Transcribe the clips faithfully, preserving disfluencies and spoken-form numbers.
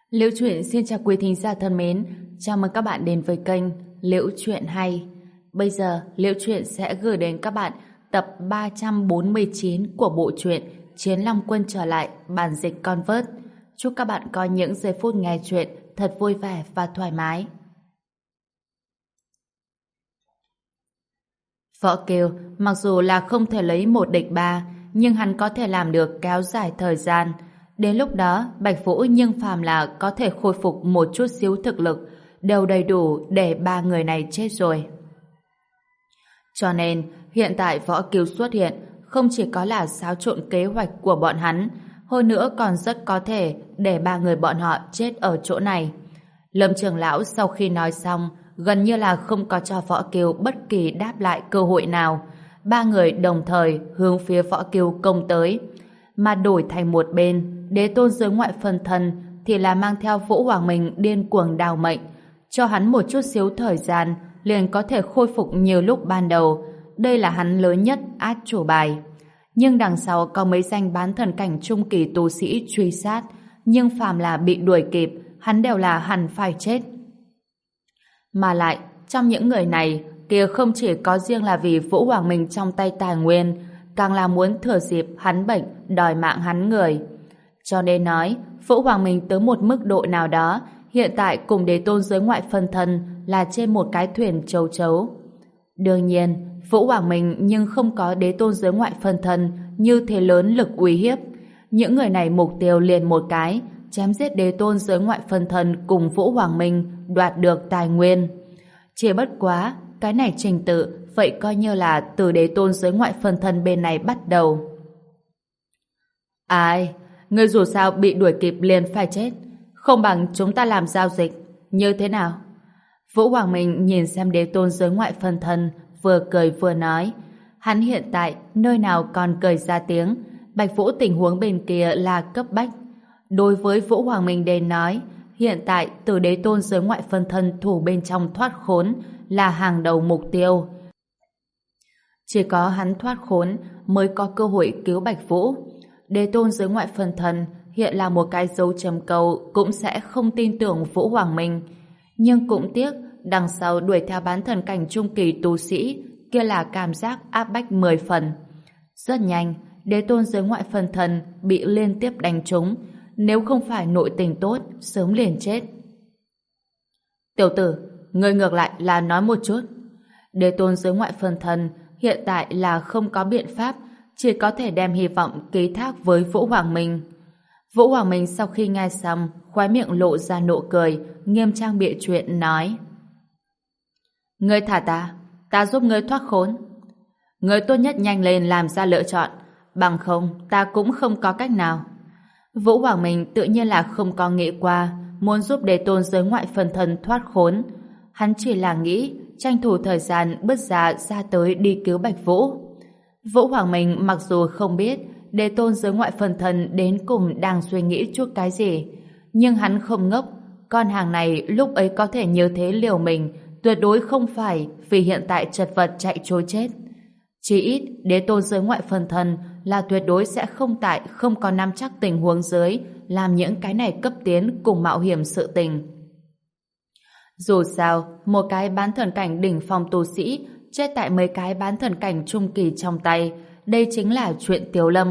Liễu Chuyện xin chào quý thính giả thân mến, chào mừng các bạn đến với kênh Liễu Chuyện Hay. Bây giờ, Liễu Chuyện sẽ gửi đến các bạn tập ba trăm bốn mươi chín của bộ truyện Chiến Long Quân trở lại bản dịch Convert. Chúc các bạn có những giây phút nghe chuyện thật vui vẻ và thoải mái. Võ Kiều mặc dù là không thể lấy một địch ba, nhưng hắn có thể làm được kéo dài thời gian. Đến lúc đó, Bạch Vũ nhưng phàm là có thể khôi phục một chút xíu thực lực, đều đầy đủ để ba người này chết rồi. Cho nên, hiện tại Võ Kiều xuất hiện không chỉ có là xáo trộn kế hoạch của bọn hắn, hơn nữa còn rất có thể để ba người bọn họ chết ở chỗ này. Lâm trưởng lão sau khi nói xong, gần như là không có cho Võ Kiều bất kỳ đáp lại cơ hội nào. Ba người đồng thời hướng phía Võ Kiều công tới, mà đổi thành một bên, Đế Tôn giới ngoại phân thân thì là mang theo Vũ Hoàng Minh điên cuồng đào mệnh, cho hắn một chút xíu thời gian liền có thể khôi phục như lúc ban đầu. Đây là hắn lớn nhất át chủ bài. Nhưng đằng sau có mấy danh bán thần cảnh trung kỳ tu sĩ truy sát, nhưng phàm là bị đuổi kịp, hắn đều là hẳn phải chết. Mà lại, trong những người này, kia không chỉ có riêng là vì Vũ Hoàng Minh trong tay tài nguyên, càng là muốn thừa dịp hắn bệnh, đòi mạng hắn người. Cho nên nói, Vũ Hoàng Minh tới một mức độ nào đó, hiện tại cùng Đế Tôn giới ngoại phân thân là trên một cái thuyền châu chấu. Đương nhiên, Vũ Hoàng Minh nhưng không có Đế Tôn giới ngoại phân thân như thế lớn lực uy hiếp. Những người này mục tiêu liền một cái, chém giết Đế Tôn giới ngoại phân thân cùng Vũ Hoàng Minh đoạt được tài nguyên. Chỉ bất quá, cái này trình tự vậy coi như là từ Đế Tôn giới ngoại phân thân bên này bắt đầu. Ai? Người dù sao bị đuổi kịp liền phải chết, không bằng chúng ta làm giao dịch, như thế nào? Vũ Hoàng Minh nhìn xem Đế Tôn giới ngoại phân thân, vừa cười vừa nói. Hắn hiện tại nơi nào còn cười ra tiếng. Bạch Vũ tình huống bên kia là cấp bách. Đối với Vũ Hoàng Minh đến nói, hiện tại từ Đế Tôn giới ngoại phân thân thủ bên trong thoát khốn là hàng đầu mục tiêu. Chỉ có hắn thoát khốn mới có cơ hội cứu Bạch Vũ. Đế Tôn giới ngoại phân thân hiện là một cái dấu chấm câu cũng sẽ không tin tưởng Vũ Hoàng Minh. Nhưng cũng tiếc, đằng sau đuổi theo bán thần cảnh trung kỳ tu sĩ kia là cảm giác áp bách mười phần. Rất nhanh, Đế Tôn giới ngoại phân thân bị liên tiếp đánh trúng, nếu không phải nội tình tốt, sớm liền chết. Tiểu tử, người ngược lại là nói một chút. Đế Tôn giới ngoại phân thân hiện tại là không có biện pháp, chỉ có thể đem hy vọng ký thác với Vũ Hoàng Minh. Vũ Hoàng Minh sau khi nghe xong, khóe miệng lộ ra nụ cười, nghiêm trang bịa chuyện nói: Ngươi thả ta, ta giúp ngươi thoát khốn. Ngươi tốt nhất nhanh lên làm ra lựa chọn, bằng không ta cũng không có cách nào. Vũ Hoàng Minh tự nhiên là không có nghĩ qua muốn giúp Đế Tôn giới ngoại phân thân thoát khốn. Hắn chỉ là nghĩ tranh thủ thời gian bứt ra ra tới đi cứu Bạch Vũ. Vũ Hoàng Minh mặc dù không biết Đế Tôn giới ngoại phân thân đến cùng đang suy nghĩ chút cái gì, nhưng hắn không ngốc. Con hàng này lúc ấy có thể như thế liều mình tuyệt đối không phải vì hiện tại chật vật chạy trối chết. Chỉ ít Đế Tôn giới ngoại phân thân là tuyệt đối sẽ không tại không có nắm chắc tình huống dưới làm những cái này cấp tiến cùng mạo hiểm sự tình. Dù sao, một cái bán thần cảnh đỉnh phong tu sĩ chết tại mấy cái bán thần cảnh trung kỳ trong tay, đây chính là chuyện Tiếu Lâm.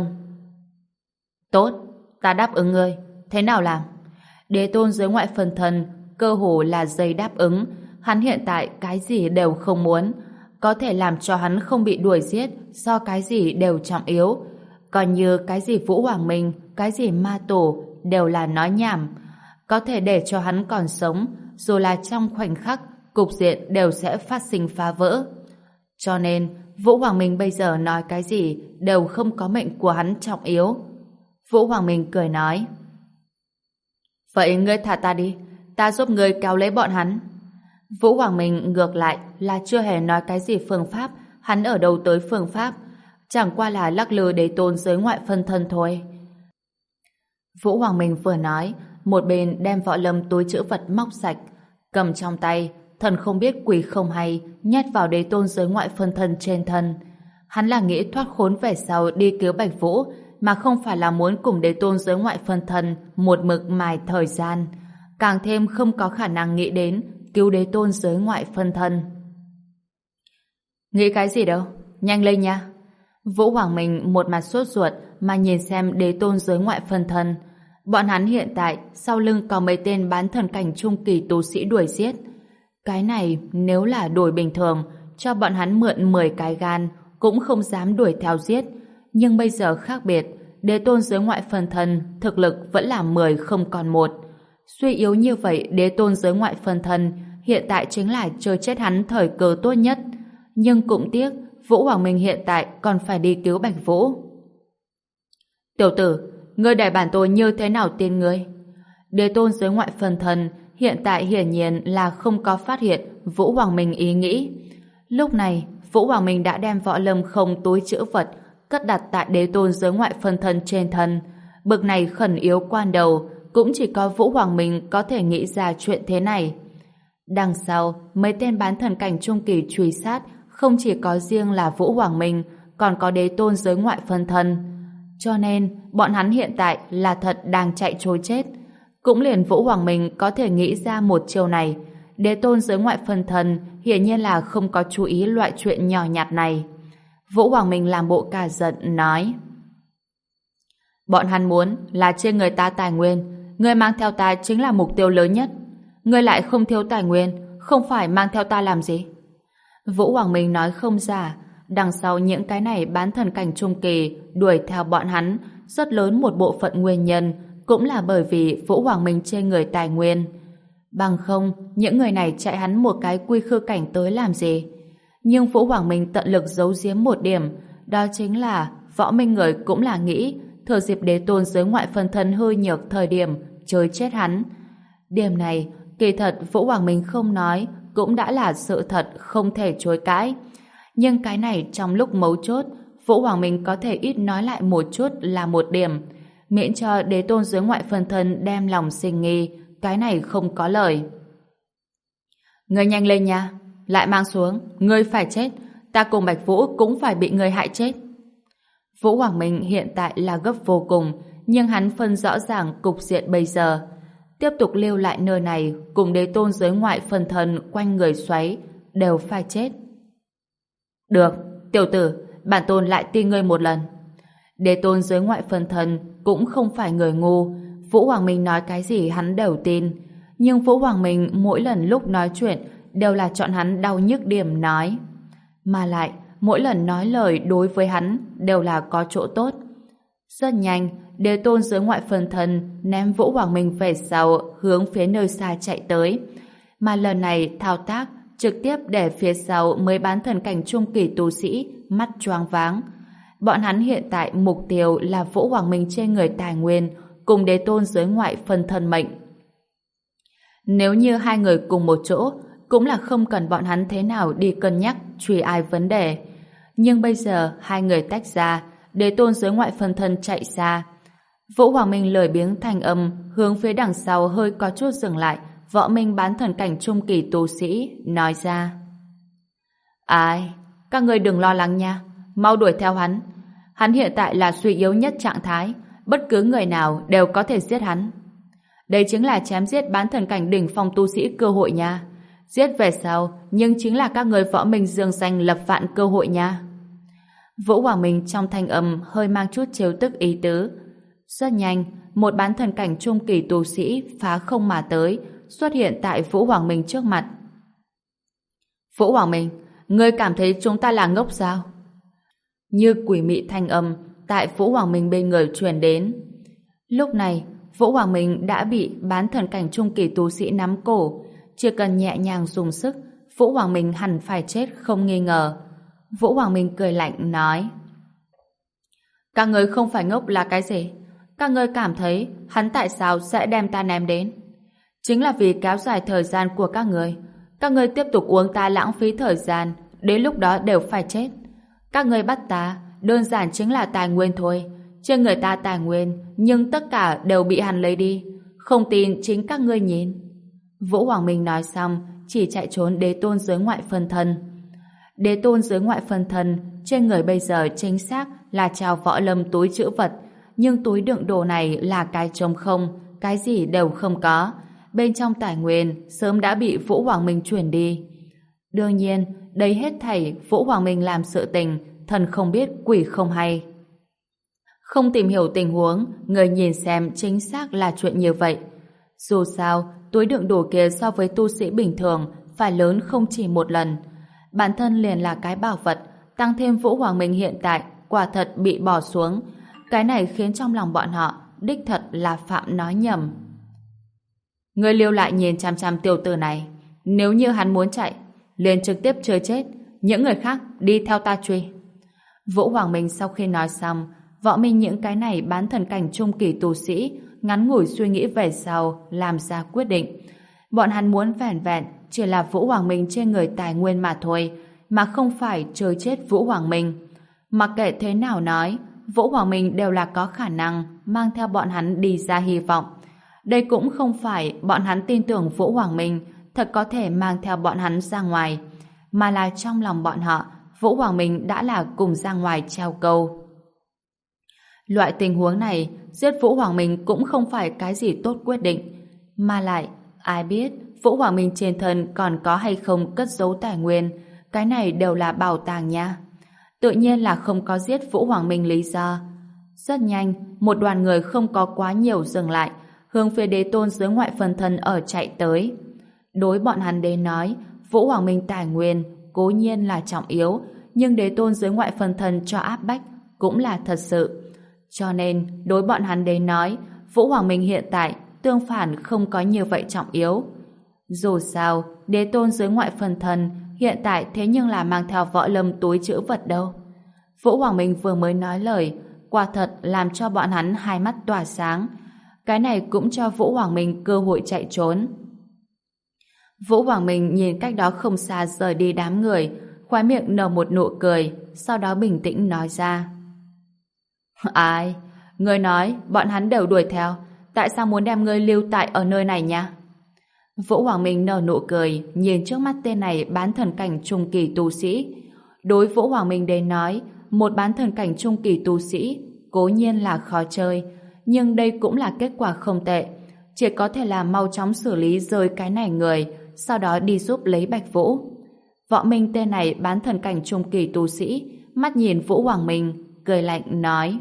Tốt, ta đáp ứng ngươi, thế nào làm? Đế Tôn giới ngoại phân thân cơ hồ là giấy đáp ứng. Hắn hiện tại cái gì đều không muốn, có thể làm cho hắn không bị đuổi giết do cái gì đều trọng yếu. Còn như cái gì Vũ Hoàng Minh, cái gì ma tổ đều là nói nhảm. Có thể để cho hắn còn sống, dù là trong khoảnh khắc cục diện đều sẽ phát sinh phá vỡ. Cho nên Vũ Hoàng Minh bây giờ nói cái gì đều không có mệnh của hắn trọng yếu. Vũ Hoàng Minh cười nói: Vậy ngươi thả ta đi, ta giúp ngươi kéo lấy bọn hắn. Vũ Hoàng Minh ngược lại là chưa hề nói cái gì phương pháp, hắn ở đâu tới phương pháp, chẳng qua là lắc lư Đế Tôn giới ngoại phân thân thôi. Vũ Hoàng Minh vừa nói, một bên đem võ lâm túi trữ vật móc sạch, cầm trong tay, thần không biết quỷ không hay, nhét vào Đế Tôn giới ngoại phân thân trên thân. Hắn là nghĩ thoát khốn về sau đi cứu Bạch Vũ, mà không phải là muốn cùng Đế Tôn giới ngoại phân thân một mực mài thời gian. càng thêm không có khả năng nghĩ đến cứu đế tôn giới ngoại phân thân. Nghĩ cái gì đâu, nhanh lên nha. Vũ Hoàng Minh một mặt sốt ruột mà nhìn xem đế tôn giới ngoại phân thân. Bọn hắn hiện tại sau lưng có mấy tên bán thần cảnh trung kỳ tu sĩ đuổi giết. Cái này nếu là đuổi bình thường, cho bọn hắn mượn mười cái gan cũng không dám đuổi theo giết. Nhưng bây giờ khác biệt, đế tôn giới ngoại phân thân thực lực vẫn là mười không còn một. Suy yếu như vậy, đế tôn giới ngoại phân thân hiện tại chính là chơi chết hắn thời cơ tốt nhất. Nhưng cũng tiếc, Vũ Hoàng Minh hiện tại còn phải đi cứu Bạch Vũ. Tiểu tử, ngươi để bản tôi như thế nào tin ngươi? Đế tôn giới ngoại phân thân hiện tại hiển nhiên là không có phát hiện Vũ Hoàng Minh ý nghĩ. Lúc này, Vũ Hoàng Minh đã đem võ lâm không túi chữ vật cất đặt tại đế tôn giới ngoại phân thân trên thân. Bực này khẩn yếu quan đầu, cũng chỉ có Vũ Hoàng Minh có thể nghĩ ra chuyện thế này. Đằng sau, mấy tên bán thần cảnh trung kỳ truy sát không chỉ có riêng là Vũ Hoàng Minh, còn có đế tôn giới ngoại phân thân. Cho nên, bọn hắn hiện tại là thật đang chạy trối chết. Cũng liền Vũ Hoàng Minh có thể nghĩ ra một chiều này. Đế tôn giới ngoại phân thân hiển nhiên là không có chú ý loại chuyện nhỏ nhặt này. Vũ Hoàng Minh làm bộ cả giận, nói: bọn hắn muốn là trên người ta tài nguyên, người mang theo ta chính là mục tiêu lớn nhất. Người lại không thiếu tài nguyên, không phải mang theo ta làm gì? Vũ Hoàng Minh nói không giả, đằng sau những cái này bán thần cảnh trung kỳ đuổi theo bọn hắn, rất lớn một bộ phận nguyên nhân cũng là bởi vì Vũ Hoàng Minh trên người tài nguyên. Bằng không, những người này chạy hắn một cái quy khư cảnh tới làm gì? Nhưng Vũ Hoàng Minh tận lực giấu giếm một điểm, đó chính là Võ Minh người cũng là nghĩ thừa dịp đế tôn giới ngoại phân thân hơi nhược thời điểm chơi chết hắn. Điểm này, kỳ thật Vũ Hoàng Minh không nói cũng đã là sự thật không thể chối cãi. Nhưng cái này trong lúc mấu chốt, Vũ Hoàng Minh có thể ít nói lại một chút là một điểm, miễn cho đế tôn giới ngoại phân thân đem lòng sinh nghi, cái này không có lời. Ngươi nhanh lên nha, lại mang xuống, ngươi phải chết, ta cùng Bạch Vũ cũng phải bị ngươi hại chết. Vũ Hoàng Minh hiện tại là gấp vô cùng, nhưng hắn phân rõ ràng cục diện bây giờ. Tiếp tục lưu lại nơi này cùng đế tôn giới ngoại phân thân quanh người xoáy, đều phải chết. Được, tiểu tử, bản tôn lại tin ngươi một lần. Đế tôn giới ngoại phân thân cũng không phải người ngu, Vũ Hoàng Minh nói cái gì hắn đều tin. Nhưng Vũ Hoàng Minh mỗi lần lúc nói chuyện đều là chọn hắn đau nhức điểm nói. Mà lại, mỗi lần nói lời đối với hắn đều là có chỗ tốt. Rất nhanh, đế tôn giới ngoại phân thân ném Vũ Hoàng Minh về sau hướng phía nơi xa chạy tới. Mà lần này thao tác trực tiếp để phía sau mới bán thần cảnh trung kỳ tu sĩ mắt choáng váng. Bọn hắn hiện tại mục tiêu là Vũ Hoàng Minh trên người tài nguyên cùng đế tôn giới ngoại phân thân mệnh. Nếu như hai người cùng một chỗ cũng là không cần bọn hắn thế nào đi cân nhắc truy ai vấn đề. Nhưng bây giờ hai người tách ra, đế tôn giới ngoại phân thân chạy xa. Vũ Hoàng Minh lười biếng thành âm hướng phía đằng sau hơi có chút dừng lại. Võ Minh bán thần cảnh trung kỳ tu sĩ nói ra: ai, các người đừng lo lắng nha, mau đuổi theo hắn. Hắn hiện tại là suy yếu nhất trạng thái, bất cứ người nào đều có thể giết hắn. Đây chính là chém giết bán thần cảnh đỉnh phong tu sĩ cơ hội nha. Giết về sau, nhưng chính là các người Võ Minh dương danh lập vạn cơ hội nha. Vũ Hoàng Minh trong thanh âm hơi mang chút trêu tức ý tứ. Rất nhanh, một bán thần cảnh trung kỳ tu sĩ phá không mà tới, xuất hiện tại Vũ Hoàng Minh trước mặt. Vũ Hoàng Minh, ngươi cảm thấy chúng ta là ngốc sao? Như quỷ mị thanh âm tại Vũ Hoàng Minh bên người truyền đến. Lúc này, Vũ Hoàng Minh đã bị bán thần cảnh trung kỳ tu sĩ nắm cổ. Chỉ cần nhẹ nhàng dùng sức, Vũ Hoàng Minh hẳn phải chết không nghi ngờ. Vũ Hoàng Minh cười lạnh nói: các người không phải ngốc là cái gì? Các người cảm thấy hắn tại sao sẽ đem ta ném đến? Chính là vì kéo dài thời gian của các người. Các người tiếp tục uống ta lãng phí thời gian, đến lúc đó đều phải chết. Các người bắt ta đơn giản chính là tài nguyên thôi. Trên người ta tài nguyên, nhưng tất cả đều bị hắn lấy đi. Không tin chính các ngươi nhìn. Vũ Hoàng Minh nói xong, chỉ chạy trốn đế tôn giới ngoại phân thân. Đế tôn giới ngoại phân thân trên người bây giờ chính xác là trao võ lâm túi trữ vật, nhưng túi đựng đồ này là cái trống không, cái gì đều không có. bên trong tài nguyên sớm đã bị Vũ Hoàng Minh chuyển đi. Đương nhiên, đây hết thảy Vũ Hoàng Minh làm sự tình, thần không biết quỷ không hay. Không tìm hiểu tình huống, người nhìn xem chính xác là chuyện như vậy. Dù sao, túi đựng đồ kia so với tu sĩ bình thường phải lớn không chỉ một lần. Bản thân liền là cái bảo vật, tăng thêm Vũ Hoàng Minh hiện tại quả thật bị bỏ xuống. Cái này khiến trong lòng bọn họ đích thật là phạm nói nhầm. Người lưu lại nhìn chăm chăm tiểu tử này. Nếu như hắn muốn chạy, liền trực tiếp chơi chết. Những người khác đi theo ta truy. Vũ Hoàng Minh sau khi nói xong, Võ Minh những cái này bán thần cảnh trung kỳ tu sĩ ngắn ngủi suy nghĩ về sau làm ra quyết định. Bọn hắn muốn vẻn vẹn chỉ là Vũ Hoàng Minh trên người tài nguyên mà thôi, mà không phải chơi chết Vũ Hoàng Minh. Mặc kệ thế nào nói, Vũ Hoàng Minh đều là có khả năng mang theo bọn hắn đi ra hy vọng. Đây cũng không phải bọn hắn tin tưởng Vũ Hoàng Minh thật có thể mang theo bọn hắn ra ngoài, mà là trong lòng bọn họ, Vũ Hoàng Minh đã là cùng ra ngoài treo câu. Loại tình huống này, giết Vũ Hoàng Minh cũng không phải cái gì tốt quyết định. Mà lại, ai biết Vũ Hoàng Minh trên thân còn có hay không cất giấu tài nguyên, cái này đều là bảo tàng nha. Tự nhiên là không có giết Vũ Hoàng Minh lý do. Rất nhanh, một đoàn người không có quá nhiều dừng lại, hướng phía đế tôn dưới ngoại phần thân ở chạy tới. Đối bọn hắn đến nói, Vũ Hoàng Minh tài nguyên cố nhiên là trọng yếu, nhưng đế tôn dưới ngoại phần thân cho áp bách cũng là thật sự. Cho nên, đối bọn hắn đến nói, Vũ Hoàng Minh hiện tại tương phản không có như vậy trọng yếu. Dù sao, đế tôn dưới ngoại phần thân hiện tại thế nhưng là mang theo võ lâm túi trữ vật đâu. Vũ Hoàng Minh vừa mới nói lời, quả thật làm cho bọn hắn hai mắt tỏa sáng. Cái này cũng cho Vũ Hoàng Minh cơ hội chạy trốn. Vũ Hoàng Minh nhìn cách đó không xa rời đi đám người, khóe miệng nở một nụ cười, sau đó bình tĩnh nói ra. Ai? Ngươi nói bọn hắn đều đuổi theo, tại sao muốn đem ngươi lưu tại ở nơi này nha? Vũ Hoàng Minh nở nụ cười, nhìn trước mắt tên này bán thần cảnh trung kỳ tu sĩ. Đối Vũ Hoàng Minh đến nói, một bán thần cảnh trung kỳ tu sĩ cố nhiên là khó chơi, nhưng đây cũng là kết quả không tệ. Chỉ có thể là mau chóng xử lý rơi cái này người, sau đó đi giúp lấy Bạch Vũ. Võ Minh tên này bán thần cảnh trung kỳ tu sĩ, mắt nhìn Vũ Hoàng Minh, cười lạnh nói.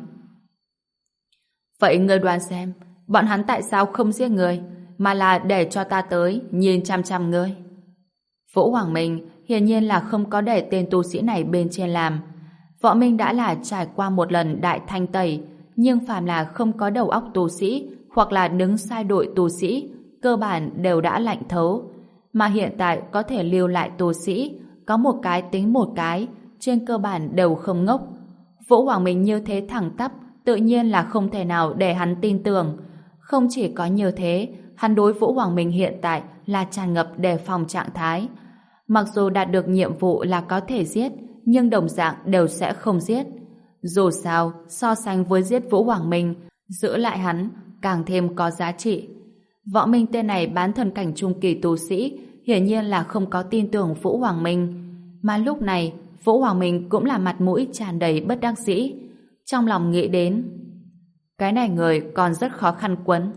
Vậy ngươi đoán xem, bọn hắn tại sao không giết ngươi, mà là để cho ta tới nhìn chăm chăm ngươi? Vũ Hoàng Minh hiển nhiên là không có để tên tu sĩ này bên trên làm. Võ Minh đã là trải qua một lần đại thanh tẩy, nhưng phàm là không có đầu óc tu sĩ hoặc là đứng sai đội tu sĩ, cơ bản đều đã lạnh thấu. Mà hiện tại có thể lưu lại tu sĩ, có một cái tính một cái, trên cơ bản đều không ngốc. Vũ Hoàng Minh như thế thẳng tắp, tự nhiên là không thể nào để hắn tin tưởng. Không chỉ có như thế, hắn đối Vũ Hoàng Minh hiện tại là tràn ngập đề phòng trạng thái. Mặc dù đạt được nhiệm vụ là có thể giết, nhưng đồng dạng đều sẽ không giết. Dù sao, so sánh với giết Vũ Hoàng Minh, giữ lại hắn càng thêm có giá trị. Võ Minh tên này bán thần cảnh trung kỳ tu sĩ, hiển nhiên là không có tin tưởng Vũ Hoàng Minh. Mà lúc này, Vũ Hoàng Minh cũng là mặt mũi tràn đầy bất đắc dĩ. Trong lòng nghĩ đến, cái này người còn rất khó khăn quấn.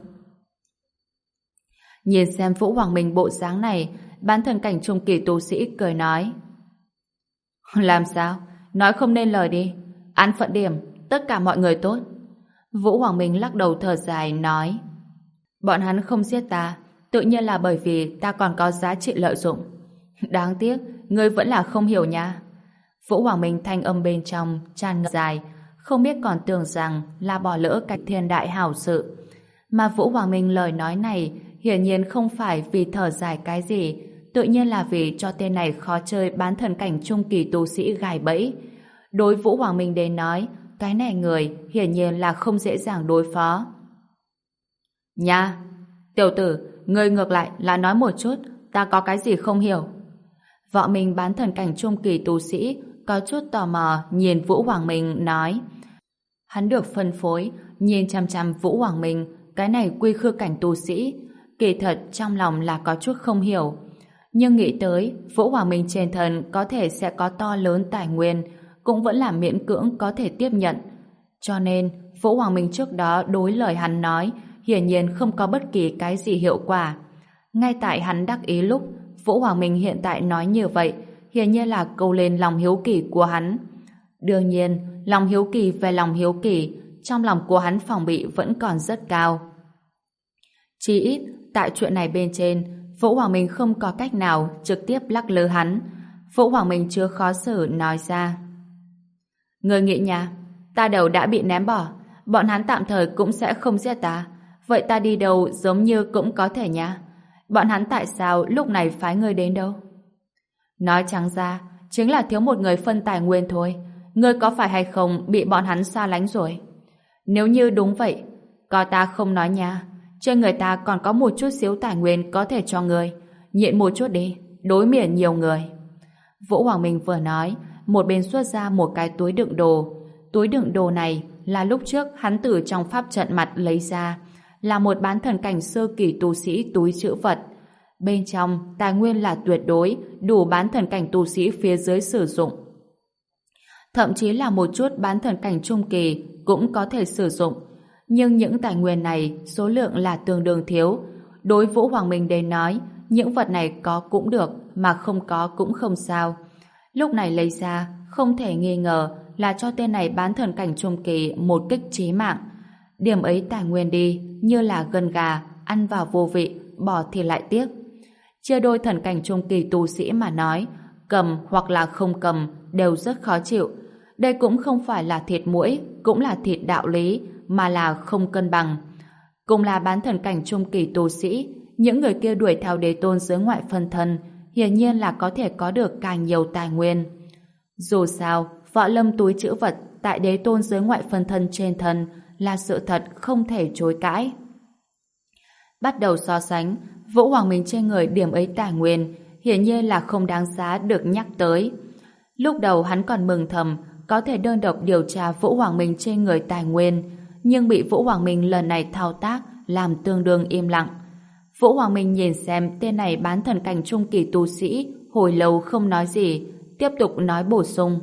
Nhìn xem Vũ Hoàng Minh bộ dáng này, bán thần cảnh trung kỳ tu sĩ cười nói. Làm sao? Nói không nên lời đi. Án phận điểm, tất cả mọi người tốt. Vũ Hoàng Minh lắc đầu thở dài nói. Bọn hắn không giết ta, tự nhiên là bởi vì ta còn có giá trị lợi dụng. Đáng tiếc, ngươi vẫn là không hiểu nha. Vũ Hoàng Minh thanh âm bên trong tràn ngập dài, không biết còn tưởng rằng là bỏ lỡ cái thiên đại hảo sự. Mà Vũ Hoàng Minh lời nói này hiển nhiên không phải vì thở dài cái gì, tự nhiên là vì cho tên này khó chơi bán thần cảnh trung kỳ tu sĩ gài bẫy. Đối Vũ Hoàng Minh đến nói, cái này người hiển nhiên là không dễ dàng đối phó. Nha, tiểu tử, ngươi ngược lại là nói một chút, ta có cái gì không hiểu. Võ Minh bán thần cảnh trung kỳ tu sĩ có chút tò mò nhìn Vũ Hoàng Minh nói. Hắn được phân phối, nhìn chăm chăm Vũ Hoàng Minh, cái này quy khư cảnh tu sĩ, kỳ thật trong lòng là có chút không hiểu. Nhưng nghĩ tới Vũ Hoàng Minh trên thân có thể sẽ có to lớn tài nguyên, cũng vẫn là miễn cưỡng có thể tiếp nhận. Cho nên Vũ Hoàng Minh trước đó đối lời hắn nói hiển nhiên không có bất kỳ cái gì hiệu quả. Ngay tại hắn đắc ý lúc, Vũ Hoàng Minh hiện tại nói như vậy, hiển nhiên là câu lên lòng hiếu kỳ của hắn. Đương nhiên, lòng hiếu kỳ về lòng hiếu kỳ, trong lòng của hắn phòng bị vẫn còn rất cao. Chỉ ít, tại chuyện này bên trên, Vũ Hoàng Minh không có cách nào trực tiếp lắc lư hắn. Vũ Hoàng Minh chưa khó xử nói ra. Người nghĩ nha, ta đầu đã bị ném bỏ, bọn hắn tạm thời cũng sẽ không giết ta. Vậy ta đi đâu giống như cũng có thể nha. Bọn hắn tại sao lúc này phái ngươi đến đâu? Nói trắng ra, chính là thiếu một người phân tài nguyên thôi. Ngươi có phải hay không bị bọn hắn xa lánh rồi? Nếu như đúng vậy, có ta không nói nha. Trên người ta còn có một chút xíu tài nguyên có thể cho ngươi. Nhịn một chút đi, đối miệng nhiều người. Vũ Hoàng Minh vừa nói, một bên xuất ra một cái túi đựng đồ. Túi đựng đồ này là lúc trước hắn từ trong pháp trận mặt lấy ra, là một bán thần cảnh sơ kỳ tu sĩ túi trữ vật. Bên trong tài nguyên là tuyệt đối, đủ bán thần cảnh tu sĩ phía dưới sử dụng. Thậm chí là một chút bán thần cảnh trung kỳ cũng có thể sử dụng. Nhưng những tài nguyên này số lượng là tương đương thiếu. Đối Vũ Hoàng Minh đến nói, những vật này có cũng được, mà không có cũng không sao. Lúc này lấy ra, không thể nghi ngờ là cho tên này bán thần cảnh trung kỳ một kích chí mạng. Điểm ấy tài nguyên đi, như là gân gà, ăn vào vô vị, bỏ thì lại tiếc. Chia đôi thần cảnh trung kỳ tu sĩ mà nói, cầm hoặc là không cầm đều rất khó chịu. Đây cũng không phải là thịt muỗi, cũng là thịt đạo lý, mà là không cân bằng. Cùng là bán thần cảnh trung kỳ tu sĩ, những người kia đuổi theo đế tôn dưới ngoại phân thân, hiển nhiên là có thể có được càng nhiều tài nguyên. Dù sao, võ lâm túi trữ vật tại đế tôn dưới ngoại phân thân trên thân là sự thật không thể chối cãi. Bắt đầu so sánh, Vũ Hoàng Minh trên người điểm ấy tài nguyên hiển nhiên là không đáng giá được nhắc tới. Lúc đầu hắn còn mừng thầm có thể đơn độc điều tra Vũ Hoàng Minh trên người tài nguyên, nhưng bị Vũ Hoàng Minh lần này thao tác làm tương đương im lặng. Vũ Hoàng Minh nhìn xem tên này bán thần cảnh trung kỳ tu sĩ hồi lâu không nói gì, tiếp tục nói bổ sung.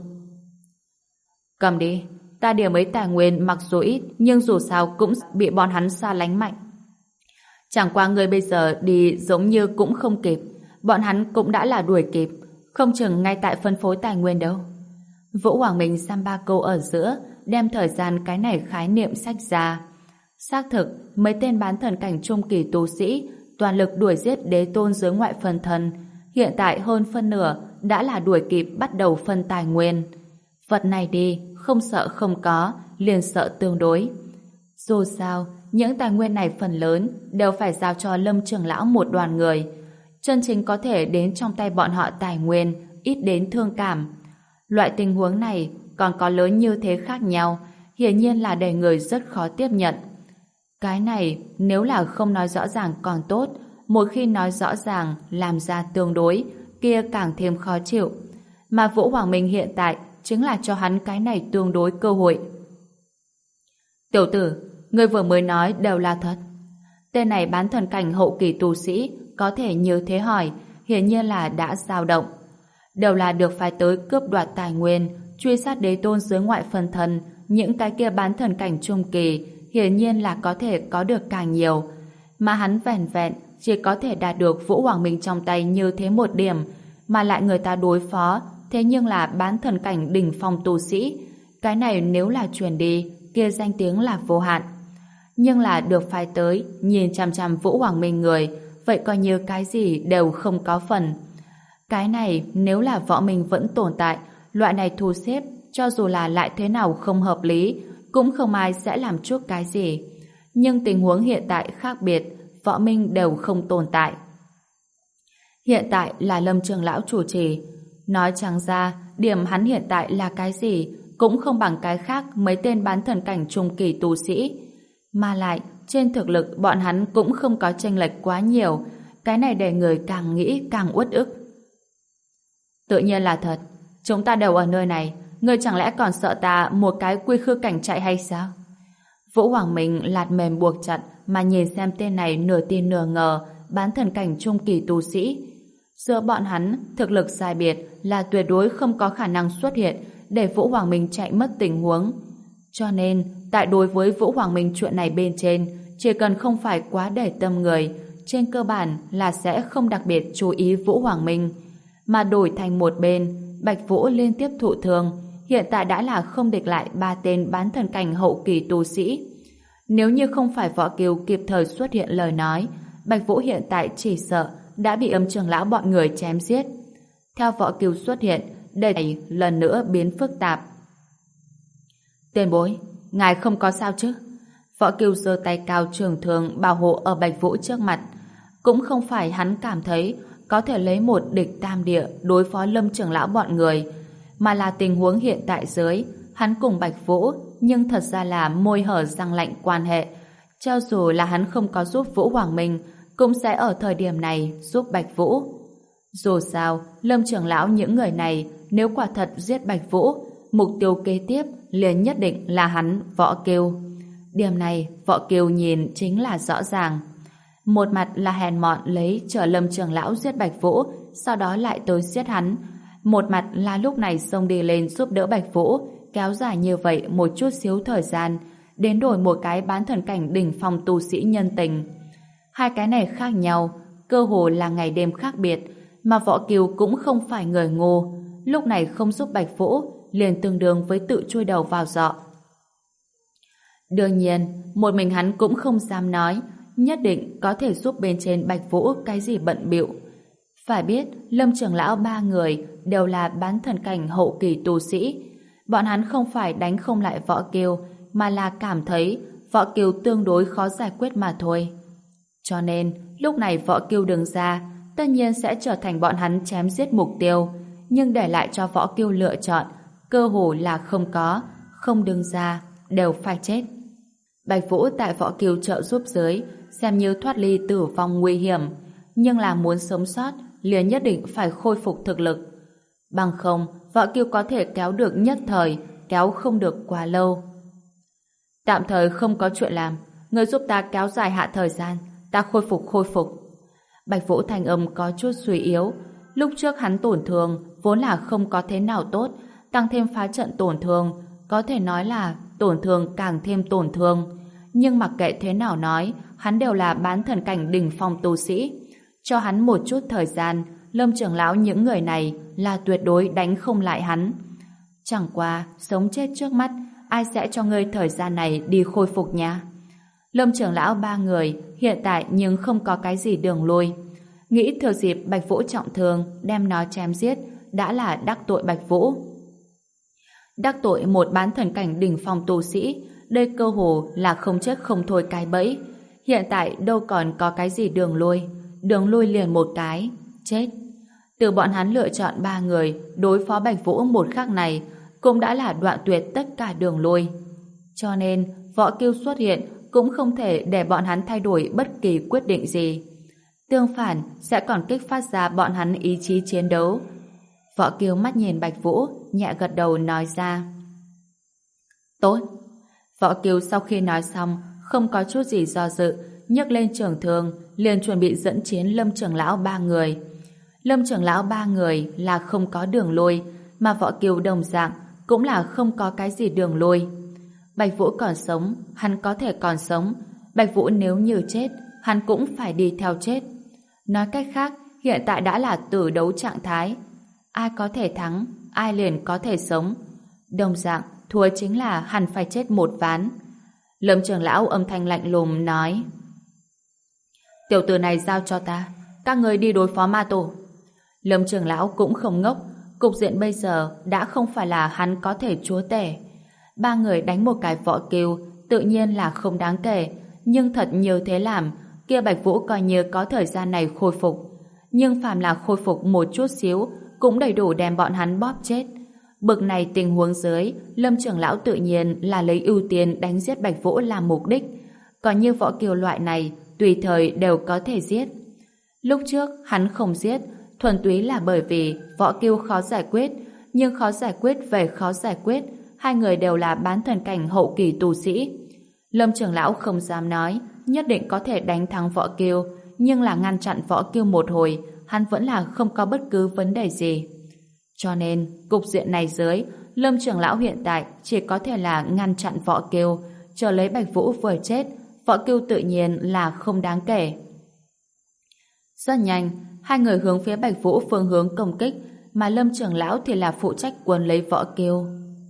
Cầm đi, ta điểm ấy tài nguyên mặc dù ít nhưng dù sao cũng bị bọn hắn xa lánh mạnh. Chẳng qua người bây giờ đi giống như cũng không kịp, bọn hắn cũng đã là đuổi kịp, không chừng ngay tại phân phối tài nguyên đâu. Vũ Hoàng Minh xăm ba câu ở giữa, đem thời gian cái này khái niệm sách ra. Xác thực, mấy tên bán thần cảnh trung kỳ tu sĩ toàn lực đuổi giết đế tôn dưới ngoại phân thân, hiện tại hơn phân nửa đã là đuổi kịp bắt đầu phân tài nguyên. Vật này đi, không sợ không có, liền sợ tương đối. Dù sao, những tài nguyên này phần lớn đều phải giao cho Lâm trưởng lão một đoàn người. Chân chính có thể đến trong tay bọn họ tài nguyên, ít đến thương cảm. Loại tình huống này còn có lớn như thế khác nhau, hiển nhiên là để người rất khó tiếp nhận. Cái này nếu là không nói rõ ràng còn tốt, một khi nói rõ ràng làm ra tương đối, kia càng thêm khó chịu. Mà Vũ Hoàng Minh hiện tại chính là cho hắn cái này tương đối cơ hội. Tiểu tử, ngươi vừa mới nói đều là thật. Tên này bán thần cảnh hậu kỳ tu sĩ có thể như thế hỏi, hiển nhiên là đã dao động. Đều là được phái tới cướp đoạt tài nguyên, truy sát đế tôn dưới ngoại phân thân, những cái kia bán thần cảnh trung kỳ hiển nhiên là có thể có được càng nhiều. Mà hắn vẻn vẹn chỉ có thể đạt được Vũ Hoàng Minh trong tay như thế một điểm, mà lại người ta đối phó, thế nhưng là bán thần cảnh đỉnh phong tu sĩ. Cái này nếu là truyền đi, kia danh tiếng là vô hạn. Nhưng là được phái tới, nhìn chằm chằm Vũ Hoàng Minh người, vậy coi như cái gì đều không có phần. Cái này nếu là võ minh vẫn tồn tại, loại này thu xếp, cho dù là lại thế nào không hợp lý, cũng không ai sẽ làm chút cái gì. Nhưng tình huống hiện tại khác biệt, võ minh đều không tồn tại. Hiện tại là Lâm trưởng lão chủ trì. Nói chẳng ra, điểm hắn hiện tại là cái gì, cũng không bằng cái khác mấy tên bán thần cảnh trung kỳ tu sĩ. Mà lại, trên thực lực bọn hắn cũng không có chênh lệch quá nhiều, cái này để người càng nghĩ càng uất ức. Tự nhiên là thật, chúng ta đều ở nơi này, ngươi chẳng lẽ còn sợ ta một cái quy khư cảnh chạy hay sao? Vũ Hoàng Minh lạt mềm buộc chặt mà nhìn xem tên này nửa tin nửa ngờ, bán thần cảnh trung kỳ tu sĩ. Giữa bọn hắn, thực lực sai biệt là tuyệt đối không có khả năng xuất hiện để Vũ Hoàng Minh chạy mất tình huống. Cho nên, tại đối với Vũ Hoàng Minh chuyện này bên trên, chỉ cần không phải quá để tâm người, trên cơ bản là sẽ không đặc biệt chú ý Vũ Hoàng Minh, mà đổi thành một bên, Bạch Vũ liên tiếp thụ thương, hiện tại đã là không địch lại ba tên bán thần cảnh hậu kỳ tu sĩ. Nếu như không phải Võ Kiều kịp thời xuất hiện lời nói, Bạch Vũ hiện tại chỉ sợ đã bị Âm trưởng lão bọn người chém giết. Theo Võ Kiều xuất hiện, đây này lần nữa biến phức tạp. Tiền bối, ngài không có sao chứ? Võ Kiều giơ tay cao trường thương bảo hộ ở Bạch Vũ trước mặt. Cũng không phải hắn cảm thấy có thể lấy một địch tam địa đối phó Lâm trưởng lão bọn người, mà là tình huống hiện tại dưới, hắn cùng Bạch Vũ nhưng thật ra là môi hở răng lạnh quan hệ. Cho dù là hắn không có giúp Vũ Hoàng Minh, cũng sẽ ở thời điểm này giúp Bạch Vũ. Dù sao, Lâm trưởng lão những người này nếu quả thật giết Bạch Vũ, mục tiêu kế tiếp liền nhất định là hắn, Võ Kiều. Điểm này, Võ Kiều nhìn chính là rõ ràng. Một mặt là hèn mọn lấy chờ Lâm trưởng lão giết Bạch Vũ, sau đó lại tới giết hắn. Một mặt là lúc này xông đi lên giúp đỡ Bạch Vũ, kéo dài như vậy một chút xíu thời gian, đến đổi một cái bán thần cảnh đỉnh phong tu sĩ nhân tình. Hai cái này khác nhau, cơ hồ là ngày đêm khác biệt, mà Võ Kiều cũng không phải người ngu. Lúc này không giúp Bạch Vũ, liền tương đương với tự chui đầu vào giọ. Đương nhiên, một mình hắn cũng không dám nói, nhất định có thể giúp bên trên Bạch Vũ cái gì bận bịu. Phải biết, Lâm trưởng lão ba người đều là bán thần cảnh hậu kỳ tu sĩ. Bọn hắn không phải đánh không lại Võ Kiều, mà là cảm thấy Võ Kiều tương đối khó giải quyết mà thôi. Cho nên, lúc này Võ Kiều đứng ra, tất nhiên sẽ trở thành bọn hắn chém giết mục tiêu, nhưng để lại cho Võ Kiều lựa chọn, cơ hồ là không có, không đứng ra, đều phải chết. Bạch Vũ tại Võ Kiều trợ giúp dưới, xem như thoát ly tử vong nguy hiểm, nhưng là muốn sống sót, liền nhất định phải khôi phục thực lực. Bằng không, Võ Kiều có thể kéo được nhất thời, kéo không được quá lâu. Tạm thời không có chuyện làm, người giúp ta kéo dài hạ thời gian, ta khôi phục khôi phục. Bạch Vũ thanh âm có chút suy yếu, lúc trước hắn tổn thương vốn là không có thế nào tốt, tăng thêm phá trận tổn thương, có thể nói là tổn thương càng thêm tổn thương. Nhưng mặc kệ thế nào nói, hắn đều là bán thần cảnh đỉnh phong tu sĩ. Cho hắn một chút thời gian, Lâm trưởng lão những người này là tuyệt đối đánh không lại hắn. Chẳng qua, sống chết trước mắt, ai sẽ cho ngươi thời gian này đi khôi phục nha? Lâm trưởng lão ba người hiện tại nhưng không có cái gì đường lui. Nghĩ thừa dịp Bạch Vũ trọng thương đem nó chém giết đã là đắc tội Bạch Vũ. Đắc tội một bán thần cảnh đỉnh phong tu sĩ, đây cơ hồ là không chết không thôi cái bẫy. Hiện tại đâu còn có cái gì đường lui, đường lui liền một cái, chết. Từ bọn hắn lựa chọn ba người đối phó Bạch Vũ một khắc này cũng đã là đoạn tuyệt tất cả đường lui. Cho nên, Võ Kiều xuất hiện cũng không thể để bọn hắn thay đổi bất kỳ quyết định gì. Tương phản, sẽ còn kích phát ra bọn hắn ý chí chiến đấu. Võ Kiều mắt nhìn Bạch Vũ, nhẹ gật đầu nói ra. Tốt. Võ Kiều sau khi nói xong, không có chút gì do dự, nhấc lên trường thương, liền chuẩn bị dẫn chiến Lâm trưởng lão ba người. Lâm trưởng lão ba người là không có đường lui, mà Võ Kiều đồng dạng cũng là không có cái gì đường lui. Bạch Vũ còn sống, hắn có thể còn sống. Bạch Vũ nếu như chết, hắn cũng phải đi theo chết. Nói cách khác, hiện tại đã là tử đấu trạng thái. Ai có thể thắng, ai liền có thể sống. Đồng dạng, thua chính là hắn phải chết một ván. Lâm trưởng lão âm thanh lạnh lùng nói. Tiểu tử này giao cho ta, các người đi đối phó ma tổ. Lâm trưởng lão cũng không ngốc, cục diện bây giờ đã không phải là hắn có thể chúa tể. Ba người đánh một cái Võ Kiều tự nhiên là không đáng kể, nhưng thật nhiều thế làm, kia Bạch Vũ coi như có thời gian này khôi phục. Nhưng phàm là khôi phục một chút xíu cũng đầy đủ đem bọn hắn bóp chết. Bực này tình huống dưới, Lâm trưởng lão tự nhiên là lấy ưu tiên đánh giết Bạch Vũ làm mục đích. Còn như Võ Kiều loại này, tùy thời đều có thể giết. Lúc trước, hắn không giết, thuần túy là bởi vì Võ Kiều khó giải quyết, nhưng khó giải quyết về khó giải quyết, hai người đều là bán thần cảnh hậu kỳ tu sĩ. Lâm trưởng lão không dám nói, nhất định có thể đánh thắng Võ Kiều, nhưng là ngăn chặn Võ Kiều một hồi, hắn vẫn là không có bất cứ vấn đề gì. Cho nên, cục diện này dưới, Lâm trưởng lão hiện tại chỉ có thể là ngăn chặn Võ Kiều, chờ lấy Bạch Vũ vừa chết, Võ Kiều tự nhiên là không đáng kể. Rất nhanh, hai người hướng phía Bạch Vũ phương hướng công kích, mà Lâm trưởng lão thì là phụ trách quấn lấy Võ Kiêu.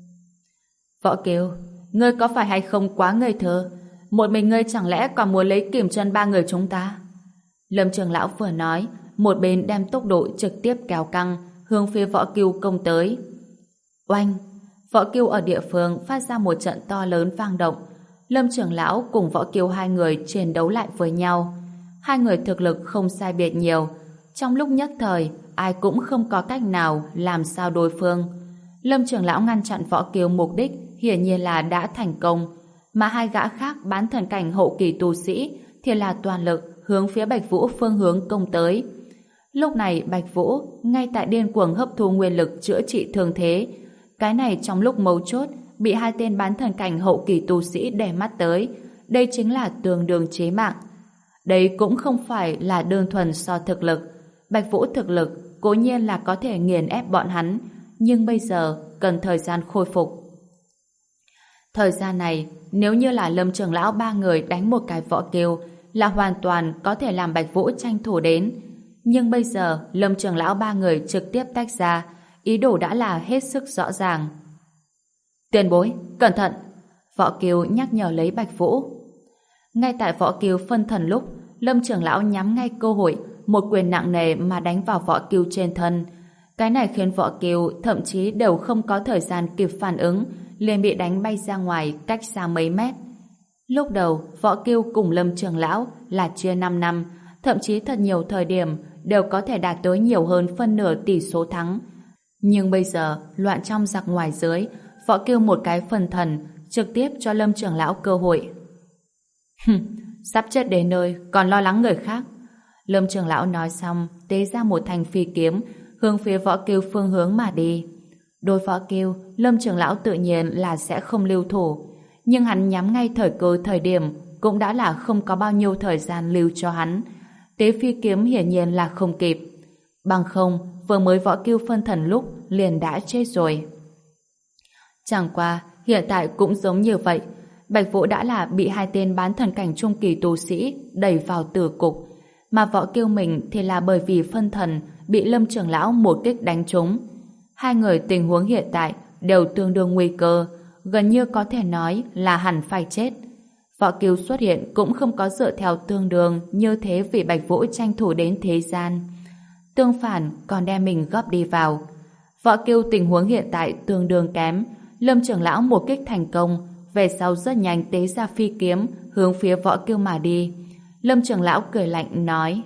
Võ Kiêu, ngươi có phải hay không quá ngây thơ? Một mình ngươi chẳng lẽ còn muốn lấy kìm chân ba người chúng ta? Lâm trưởng lão vừa nói, một bên đem tốc độ trực tiếp kéo căng, hướng phía Võ Kiêu công tới. Oanh! Võ Kiêu ở địa phương phát ra một trận to lớn vang động. Lâm trưởng lão cùng Võ Kiêu hai người chiến đấu lại với nhau. Hai người thực lực không sai biệt nhiều. Trong lúc nhất thời, ai cũng không có cách nào làm sao đối phương. Lâm trưởng lão ngăn chặn Võ Kiêu mục đích hiển nhiên là đã thành công, mà hai gã khác bán thần cảnh hậu kỳ tu sĩ thì là toàn lực hướng phía Bạch Vũ phương hướng công tới. Lúc này Bạch Vũ ngay tại điên cuồng hấp thu nguyên lực chữa trị thương thế. Cái này trong lúc mấu chốt bị hai tên bán thần cảnh hậu kỳ tu sĩ đè mắt tới, đây chính là tương đương chí mạng. Đây cũng không phải là đơn thuần so thực lực. Bạch Vũ thực lực cố nhiên là có thể nghiền ép bọn hắn, nhưng bây giờ cần thời gian khôi phục. Thời gian này, nếu như là Lâm trưởng lão ba người đánh một cái Võ Kiêu là hoàn toàn có thể làm Bạch Vũ tranh thủ đến. Nhưng bây giờ Lâm trưởng lão ba người trực tiếp tách ra, ý đồ đã là hết sức rõ ràng. Tiền bối, cẩn thận! Võ Kiêu nhắc nhở lấy Bạch Vũ. Ngay tại Võ Kiêu phân thần lúc, Lâm trưởng lão nhắm ngay cơ hội, một quyền nặng nề mà đánh vào Võ Kiêu trên thân. Cái này khiến Võ Kiêu thậm chí đều không có thời gian kịp phản ứng, liền bị đánh bay ra ngoài cách xa mấy mét. Lúc đầu, Võ Kiêu cùng Lâm trưởng lão là chia năm năm, thậm chí thật nhiều thời điểm đều có thể đạt tới nhiều hơn phân nửa tỷ số thắng. Nhưng bây giờ, loạn trong giặc ngoài dưới, Võ Kiêu một cái phần thần, trực tiếp cho Lâm trưởng lão cơ hội. Hừm, sắp chết đến nơi, còn lo lắng người khác. Lâm trưởng lão nói xong, tế ra một thanh phi kiếm, hướng phía Võ Kiêu phương hướng mà đi. Đối Võ Kiêu, Lâm trưởng lão tự nhiên là sẽ không lưu thủ, nhưng hắn nhắm ngay thời cơ thời điểm cũng đã là không có bao nhiêu thời gian lưu cho hắn. Tế phi kiếm hiển nhiên là không kịp. Bằng không, vừa mới Võ Kiêu phân thần lúc liền đã chết rồi. Chẳng qua, hiện tại cũng giống như vậy. Bạch Vũ đã là bị hai tên bán thần cảnh trung kỳ tu sĩ đẩy vào tử cục, mà Võ Kiêu mình thì là bởi vì phân thần bị Lâm trưởng lão một kích đánh trúng. Hai người tình huống hiện tại đều tương đương nguy cơ, gần như có thể nói là hẳn phải chết. Võ Kiêu xuất hiện cũng không có dựa theo tương đương như thế vì Bạch Vũ tranh thủ đến thế gian. Tương phản còn đem mình góp đi vào. Võ Kiêu tình huống hiện tại tương đương kém, Lâm trưởng lão một kích thành công, về sau rất nhanh tế ra phi kiếm hướng phía Võ Kiêu mà đi. Lâm trưởng lão cười lạnh nói: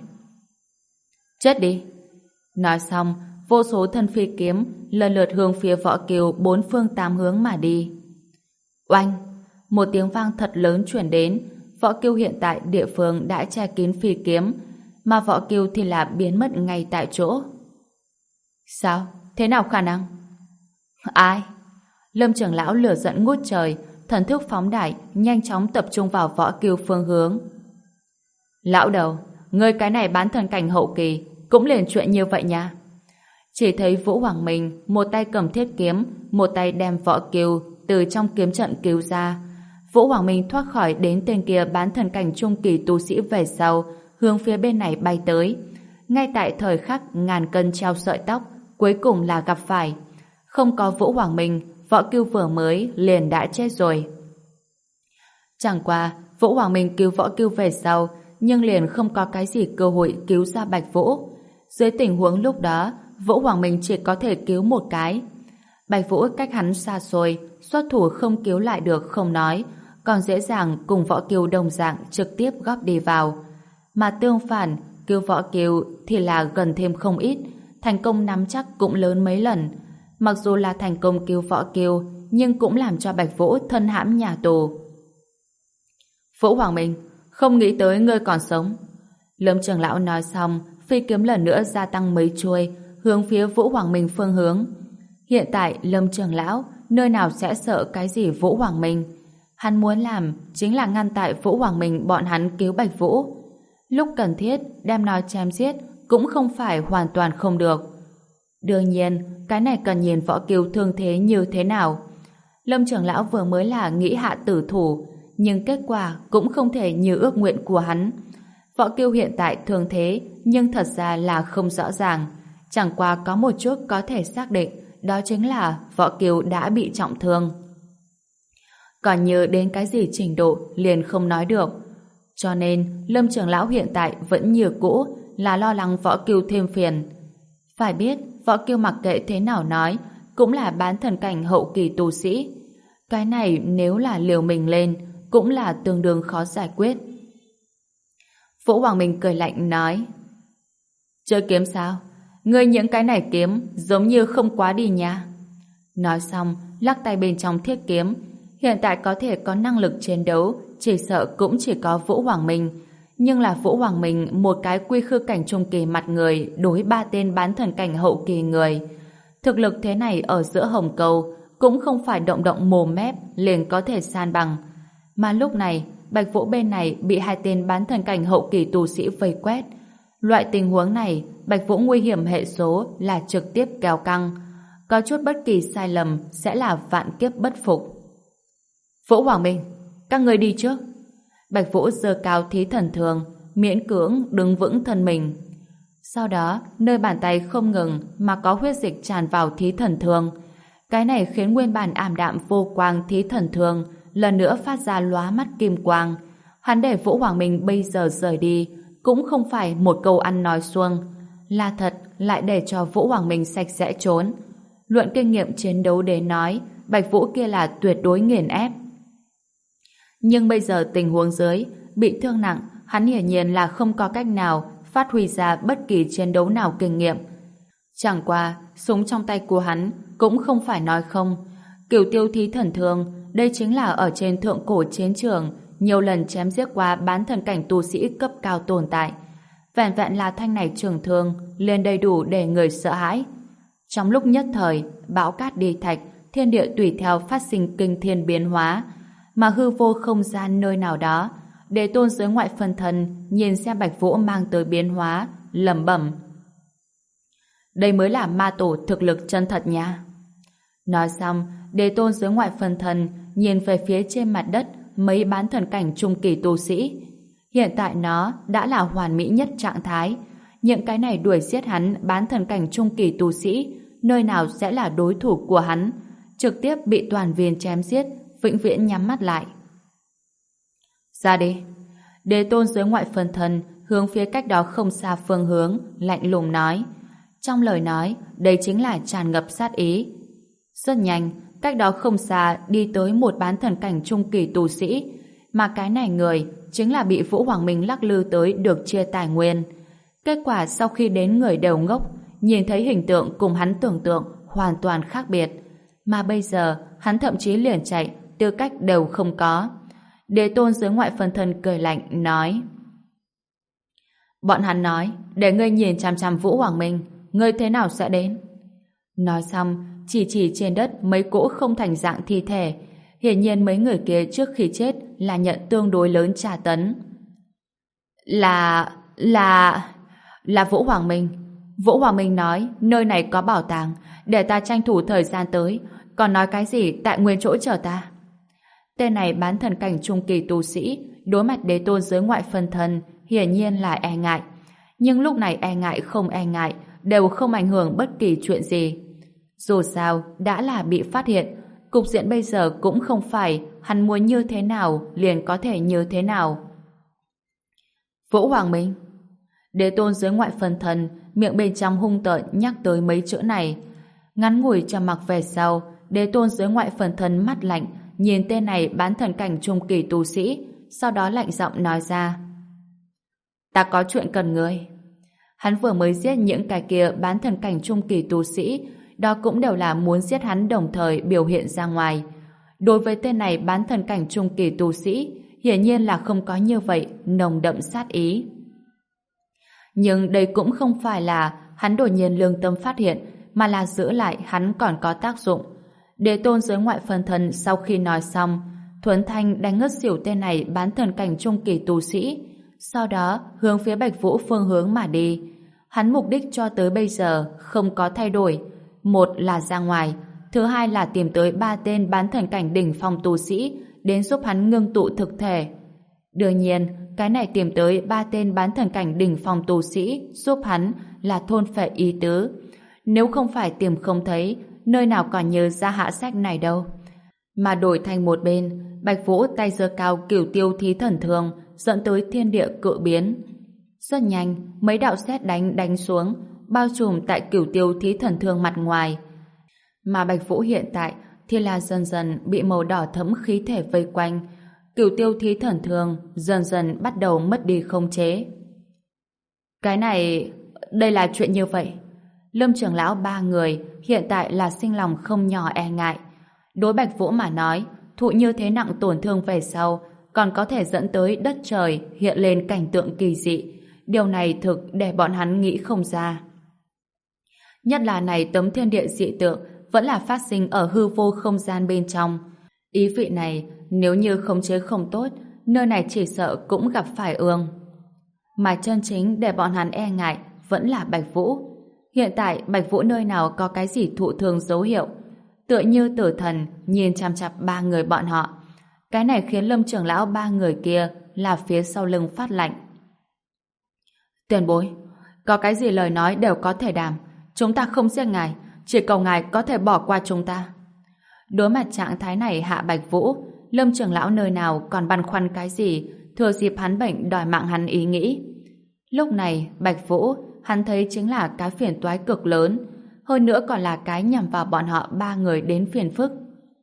chết đi! Nói xong, vô số thân phi kiếm lần lượt hướng phía Võ Kiêu bốn phương tám hướng mà đi. Oanh! Một tiếng vang thật lớn chuyển đến. Võ Kiêu hiện tại địa phương đã che kín phi kiếm, mà Võ Kiêu thì là biến mất ngay tại chỗ. Sao? Thế nào khả năng? Ai? Lâm trưởng lão lửa giận ngút trời, thần thức phóng đại, nhanh chóng tập trung vào Võ Kiêu phương hướng. Lão đầu, ngươi cái này bán thần cảnh hậu kỳ cũng liền chuyện như vậy nha. Chỉ thấy Vũ Hoàng Minh một tay cầm thiết kiếm, một tay đem Võ Kiêu từ trong kiếm trận cứu ra. Vũ Hoàng Minh thoát khỏi đến tên kia bán thần cảnh trung kỳ tu sĩ về sau, hướng phía bên này bay tới. Ngay tại thời khắc ngàn cân treo sợi tóc, cuối cùng là gặp phải. Không có Vũ Hoàng Minh, Võ Kiêu vừa mới liền đã chết rồi. Chẳng qua, Vũ Hoàng Minh cứu Võ Kiêu về sau, nhưng liền không có cái gì cơ hội cứu ra Bạch Vũ. Dưới tình huống lúc đó, Vũ Hoàng Minh chỉ có thể cứu một cái. Bạch Vũ cách hắn xa xôi, xuất thủ không cứu lại được không nói, còn dễ dàng cùng Võ Kiêu đồng dạng trực tiếp góp đi vào. Mà tương phản, cứu Võ Kiêu thì là gần thêm không ít, thành công nắm chắc cũng lớn mấy lần. Mặc dù là thành công cứu Võ Kiêu, nhưng cũng làm cho Bạch Vũ thân hãm nhà tù. Vũ Hoàng Minh, không nghĩ tới ngươi còn sống. Lâm trưởng lão nói xong, phi kiếm lần nữa gia tăng mấy chuôi, hướng phía Vũ Hoàng Minh phương hướng. Hiện tại Lâm trưởng lão nơi nào sẽ sợ cái gì Vũ Hoàng Minh? Hắn muốn làm chính là ngăn tại Vũ Hoàng Minh bọn hắn cứu Bạch Vũ. Lúc cần thiết đem nó chém giết cũng không phải hoàn toàn không được. Đương nhiên, cái này cần nhìn Võ Kiêu thương thế như thế nào. Lâm trưởng lão vừa mới là nghĩ hạ tử thủ, nhưng kết quả cũng không thể như ước nguyện của hắn. Võ Kiêu hiện tại thương thế, nhưng thật ra là không rõ ràng. Chẳng qua có một chút có thể xác định, đó chính là Võ Kiêu đã bị trọng thương. Còn nhớ đến cái gì trình độ liền không nói được. Cho nên Lâm trưởng lão hiện tại vẫn như cũ, là lo lắng Võ Kiêu thêm phiền. Phải biết, Võ Kiêu mặc kệ thế nào nói, cũng là bán thần cảnh hậu kỳ tu sĩ. Cái này nếu là liều mình lên, cũng là tương đương khó giải quyết. Vũ Hoàng Minh cười lạnh nói: chơi kiếm sao? Ngươi những cái này kiếm giống như không quá đi nha. Nói xong, lắc tay bên trong thiết kiếm. Hiện tại có thể có năng lực chiến đấu, chỉ sợ cũng chỉ có Vũ Hoàng Minh. Nhưng là Vũ Hoàng Minh một cái quy khư cảnh trung kỳ mặt người đối ba tên bán thần cảnh hậu kỳ người. Thực lực thế này ở giữa Hồng Cầu cũng không phải động động mồm mép liền có thể san bằng. Mà lúc này, Bạch Vũ bên này bị hai tên bán thần cảnh hậu kỳ tu sĩ vây quét. Loại tình huống này, Bạch Vũ nguy hiểm hệ số là trực tiếp kéo căng. Có chút bất kỳ sai lầm sẽ là vạn kiếp bất phục. Vũ Hoàng Minh, các người đi trước. Bạch Vũ giơ cao thí thần thường, miễn cưỡng đứng vững thân mình. Sau đó, nơi bàn tay không ngừng mà có huyết dịch tràn vào thí thần thường. Cái này khiến nguyên bản ảm đạm vô quang thí thần thường lần nữa phát ra lóa mắt kim quang. Hắn để Vũ Hoàng Minh bây giờ rời đi cũng không phải một câu ăn nói suông, là thật lại để cho Vũ Hoàng Minh sạch sẽ trốn. Luận kinh nghiệm chiến đấu đến nói, Bạch Vũ kia là tuyệt đối nghiền ép. Nhưng bây giờ tình huống dưới, bị thương nặng, hắn hiển nhiên là không có cách nào phát huy ra bất kỳ chiến đấu nào kinh nghiệm. Chẳng qua, súng trong tay của hắn cũng không phải nói không. Cửu tiêu thí thần thương, đây chính là ở trên thượng cổ chiến trường, nhiều lần chém giết qua bán thần cảnh tu sĩ cấp cao tồn tại. Vẹn vẹn là thanh này trường thương, liền đầy đủ để người sợ hãi. Trong lúc nhất thời, bão cát đi thạch, thiên địa tùy theo phát sinh kinh thiên biến hóa, mà hư vô không gian nơi nào đó, Đế Tôn dưới ngoại phân thân nhìn xem Bạch Vũ mang tới biến hóa, lẩm bẩm: đây mới là ma tổ thực lực chân thật nha. Nói xong, Đế Tôn dưới ngoại phân thân nhìn về phía trên mặt đất mấy bán thần cảnh trung kỳ tu sĩ. Hiện tại nó đã là hoàn mỹ nhất trạng thái. Những cái này đuổi giết hắn bán thần cảnh trung kỳ tu sĩ, nơi nào sẽ là đối thủ của hắn, trực tiếp bị toàn viên chém giết, vĩnh viễn nhắm mắt lại. Ra đi. Đế Tôn dưới ngoại phân thân hướng phía cách đó không xa phương hướng, lạnh lùng nói. Trong lời nói, đây chính là tràn ngập sát ý. Rất nhanh, cách đó không xa đi tới một bán thần cảnh trung kỳ tu sĩ, mà cái này người chính là bị Vũ Hoàng Minh lắc lư tới được chia tài nguyên. Kết quả sau khi đến người đều ngốc, nhìn thấy hình tượng cùng hắn tưởng tượng hoàn toàn khác biệt, mà bây giờ hắn thậm chí liền chạy, tư cách đều không có. Đế Tôn dưới ngoại phân thân cười lạnh nói: bọn hắn nói để ngươi nhìn chằm chằm Vũ Hoàng Minh, ngươi thế nào sẽ đến? Nói xong, chỉ chỉ trên đất mấy cỗ không thành dạng thi thể. Hiển nhiên mấy người kia trước khi chết là nhận tương đối lớn tra tấn. Là... là... là Vũ Hoàng Minh. Vũ Hoàng Minh nói nơi này có bảo tàng, để ta tranh thủ thời gian tới, còn nói cái gì tại nguyên chỗ chờ ta. Tên này bán thần cảnh trung kỳ tu sĩ đối mặt Đế Tôn dưới ngoại phân thân hiển nhiên là e ngại. Nhưng lúc này e ngại không e ngại đều không ảnh hưởng bất kỳ chuyện gì. Dù sao đã là bị phát hiện, cục diện bây giờ cũng không phải hắn muốn như thế nào liền có thể như thế nào. Vũ Hoàng Minh. Đế Tôn dưới ngoại phân thân miệng bên trong hung tợn nhắc tới mấy chữ này. Ngắn ngủi trầm mặc về sau, Đế Tôn dưới ngoại phân thân mắt lạnh nhìn tên này bán thần cảnh trung kỳ tu sĩ, sau đó lạnh giọng nói ra: ta có chuyện cần ngươi. Hắn vừa mới giết những cái kia bán thần cảnh trung kỳ tu sĩ, đó cũng đều là muốn giết hắn đồng thời biểu hiện ra ngoài. Đối với tên này bán thần cảnh trung kỳ tu sĩ, hiển nhiên là không có như vậy nồng đậm sát ý. Nhưng đây cũng không phải là hắn đột nhiên lương tâm phát hiện, mà là giữ lại hắn còn có tác dụng. Đế Tôn dưới ngoại phân thân sau khi nói xong, thuấn thanh đánh ngất xỉu tên này bán thần cảnh trung kỳ tu sĩ, sau đó hướng phía Bạch Vũ phương hướng mà đi. Hắn mục đích cho tới bây giờ không có thay đổi. Một là ra ngoài, thứ hai là tìm tới ba tên bán thần cảnh đỉnh phong tu sĩ đến giúp hắn ngưng tụ thực thể. Đương nhiên, cái này tìm tới ba tên bán thần cảnh đỉnh phong tu sĩ giúp hắn là thôn phệ ý tứ. Nếu không phải tìm không thấy, nơi nào còn nhớ ra hạ sách này đâu. Mà đổi thành một bên, Bạch Vũ tay giơ cao cửu tiêu thí thần thương, dẫn tới thiên địa cự biến. Rất nhanh, mấy đạo sét đánh đánh xuống, bao trùm tại cửu tiêu thí thần thương mặt ngoài. Mà Bạch Vũ hiện tại thì là dần dần bị màu đỏ thẫm khí thể vây quanh, cửu tiêu thí thần thương dần dần bắt đầu mất đi khống chế. Cái này, đây là chuyện như vậy. Lâm trưởng lão ba người hiện tại là sinh lòng không nhỏ e ngại. Đối Bạch Vũ mà nói, thụ như thế nặng tổn thương về sau còn có thể dẫn tới đất trời hiện lên cảnh tượng kỳ dị. Điều này thực để bọn hắn nghĩ không ra. Nhất là này tấm thiên địa dị tượng vẫn là phát sinh ở hư vô không gian bên trong. Ý vị này, nếu như khống chế không tốt, nơi này chỉ sợ cũng gặp phải ương. Mà chân chính để bọn hắn e ngại vẫn là Bạch Vũ. Hiện tại Bạch Vũ nơi nào có cái gì thụ thương dấu hiệu, tựa như tử thần nhìn chằm chằm ba người bọn họ. Cái này khiến Lâm trưởng lão ba người kia là phía sau lưng phát lạnh. Tiền bối, có cái gì lời nói đều có thể đảm. Chúng ta không giết ngài, chỉ cầu ngài có thể bỏ qua chúng ta. Đối mặt trạng thái này hạ Bạch Vũ, Lâm trưởng lão nơi nào còn băn khoăn cái gì, thừa dịp hắn bệnh đòi mạng hắn ý nghĩ. Lúc này Bạch Vũ hắn thấy chính là cái phiền toái cực lớn, hơn nữa còn là cái nhằm vào bọn họ ba người đến phiền phức.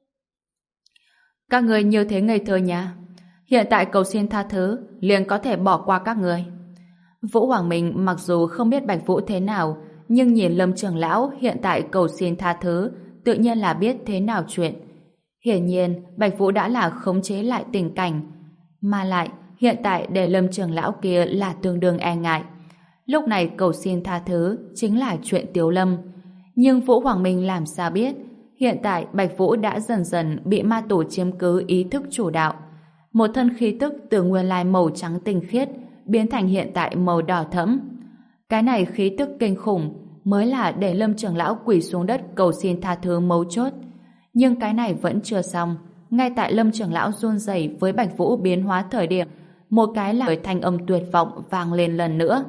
Các người như thế ngây thơ nha. Hiện tại cầu xin tha thứ liền có thể bỏ qua các người. Vũ Hoàng Minh mặc dù không biết Bạch Vũ thế nào, nhưng nhìn Lâm trưởng lão hiện tại cầu xin tha thứ, tự nhiên là biết thế nào chuyện. Hiển nhiên Bạch Vũ đã là khống chế lại tình cảnh, mà lại hiện tại để Lâm trưởng lão kia là tương đương e ngại. Lúc này cầu xin tha thứ chính là chuyện Tiếu Lâm. Nhưng Vũ Hoàng Minh làm sao biết, hiện tại Bạch Vũ đã dần dần bị ma tổ chiếm cứ ý thức chủ đạo. Một thân khí tức từ nguyên lai màu trắng tinh khiết biến thành hiện tại màu đỏ thẫm. Cái này khí tức kinh khủng mới là để Lâm trưởng lão quỳ xuống đất cầu xin tha thứ mấu chốt. Nhưng cái này vẫn chưa xong. Ngay tại Lâm trưởng lão run rẩy với Bạch Vũ biến hóa thời điểm, một cái là thanh âm tuyệt vọng vang lên lần nữa.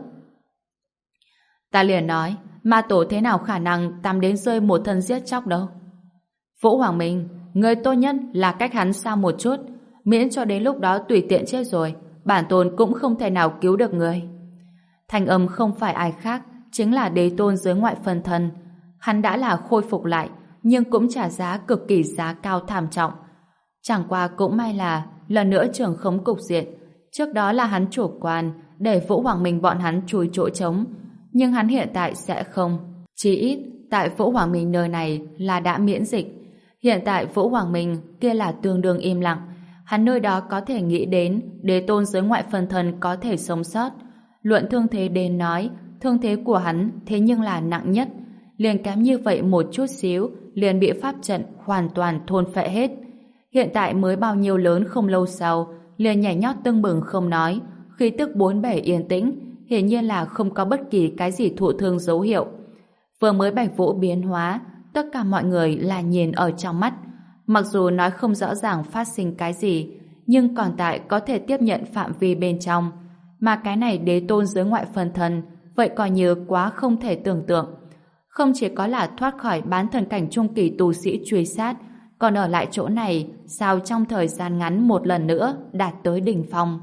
Ta liền nói, ma tổ thế nào khả năng tắm đến rơi một thân giết chóc đâu. Vũ Hoàng Minh, người tốt nhất là cách hắn xa một chút, miễn cho đến lúc đó tùy tiện chết rồi, bản tôn cũng không thể nào cứu được người. Thanh âm không phải ai khác, chính là đế tôn dưới ngoại phân thân. Hắn đã là khôi phục lại, nhưng cũng trả giá cực kỳ giá cao thảm trọng. Chẳng qua cũng may là lần nữa trưởng khống cục diện. Trước đó là hắn chủ quan để Vũ Hoàng Minh bọn hắn chui chỗ trống, nhưng hắn hiện tại sẽ không. Chỉ ít tại Vũ Hoàng Minh nơi này là đã miễn dịch. Hiện tại Vũ Hoàng Minh kia là tương đương im lặng. Hắn nơi đó có thể nghĩ đến đế tôn dưới ngoại phân thân có thể sống sót. Luận thương thế đến nói, thương thế của hắn thế nhưng là nặng nhất, liền kém như vậy một chút xíu liền bị pháp trận hoàn toàn thôn phệ hết. Hiện tại mới bao nhiêu lớn không lâu sau, liền nhảy nhót tưng bừng không nói, khí tức bốn bể yên tĩnh, hiển nhiên là không có bất kỳ cái gì thụ thương dấu hiệu. Vừa mới Bạch Vũ biến hóa, tất cả mọi người là nhìn ở trong mắt. Mặc dù nói không rõ ràng phát sinh cái gì, nhưng còn tại có thể tiếp nhận phạm vi bên trong. Mà cái này đế tôn dưới ngoại phân thân, vậy coi như quá không thể tưởng tượng. Không chỉ có là thoát khỏi bán thần cảnh trung kỳ tu sĩ truy sát, còn ở lại chỗ này sao trong thời gian ngắn một lần nữa đạt tới đỉnh phong.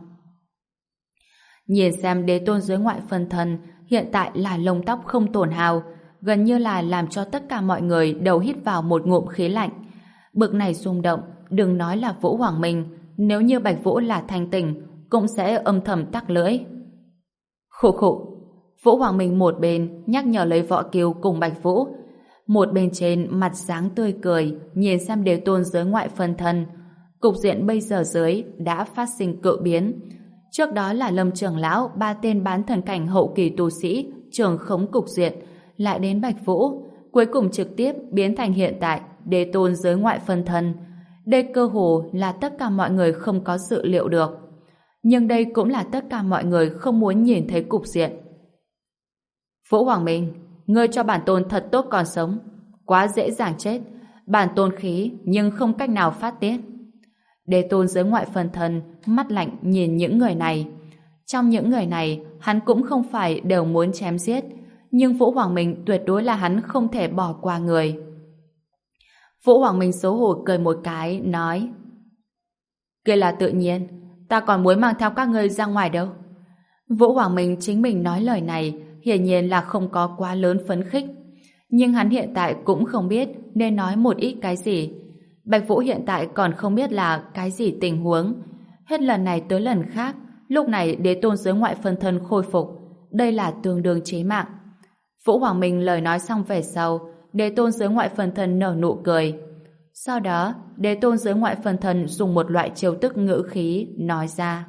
Nhìn xem đế tôn dưới ngoại phân thân hiện tại là lông tóc không tổn hao, gần như là làm cho tất cả mọi người đều hít vào một ngụm khí lạnh. Bực này rung động, đừng nói là Vũ Hoàng Minh, nếu như Bạch Vũ là thanh tỉnh cũng sẽ âm thầm tắc lưỡi. Khụ khụ. Vũ Hoàng Minh một bên nhắc nhở lấy Võ Kiều cùng Bạch Vũ, một bên trên mặt dáng tươi cười nhìn xem đế tôn dưới ngoại phân thân. Cục diện bây giờ dưới đã phát sinh cự biến. Trước đó là Lâm trưởng lão ba tên bán thần cảnh hậu kỳ tu sĩ trường khống cục diện, lại đến Bạch Vũ, cuối cùng trực tiếp biến thành hiện tại đế tôn dưới ngoại phân thân. Đây cơ hồ là tất cả mọi người không có dự liệu được. Nhưng đây cũng là tất cả mọi người không muốn nhìn thấy cục diện. Vũ Hoàng Minh, ngươi cho bản tôn thật tốt còn sống, quá dễ dàng chết. Bản tôn khí nhưng không cách nào phát tiết. Đế tôn dưới ngoại phần thân mắt lạnh nhìn những người này. Trong những người này, hắn cũng không phải đều muốn chém giết, nhưng Vũ Hoàng Minh tuyệt đối là hắn không thể bỏ qua người. Vũ Hoàng Minh xấu hổ cười một cái, nói: kia là tự nhiên, ta còn muốn mang theo các ngươi ra ngoài đâu. Vũ Hoàng Minh chính mình nói lời này hiển nhiên là không có quá lớn phấn khích, nhưng hắn hiện tại cũng không biết nên nói một ít cái gì. Bạch Vũ hiện tại còn không biết là cái gì tình huống. Hết lần này tới lần khác, lúc này đế tôn giới ngoại phân thân khôi phục, đây là tương đương chí mạng. Vũ Hoàng Minh lời nói xong về sau, đế tôn giới ngoại phân thân nở nụ cười. Sau đó, đế tôn giới ngoại phân thân dùng một loại chiêu tức ngữ khí nói ra: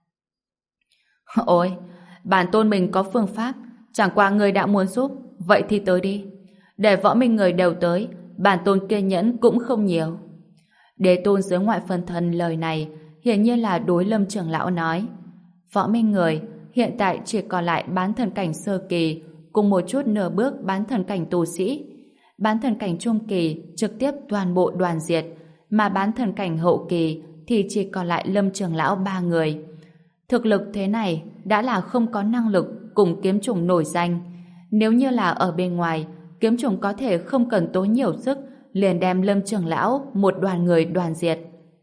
ôi, bản tôn mình có phương pháp, chẳng qua người đã muốn giúp, vậy thì tới đi. Để võ minh người đều tới, bản tôn kiên nhẫn cũng không nhiều. Đế tôn giới ngoại phân thân lời này hiển nhiên là đối Lâm trưởng lão nói. Võ minh người hiện tại chỉ còn lại bán thần cảnh sơ kỳ cùng một chút nửa bước bán thần cảnh tu sĩ. Bán thần cảnh trung kỳ trực tiếp toàn bộ đoàn diệt, mà bán thần cảnh hậu kỳ thì chỉ còn lại Lâm trưởng lão ba người. Thực lực thế này đã là không có năng lực cùng kiếm trùng nổi danh. Nếu như là ở bên ngoài, kiếm trùng có thể không cần tốn nhiều sức liền đem Lâm trưởng lão một đoàn người đoàn diệt.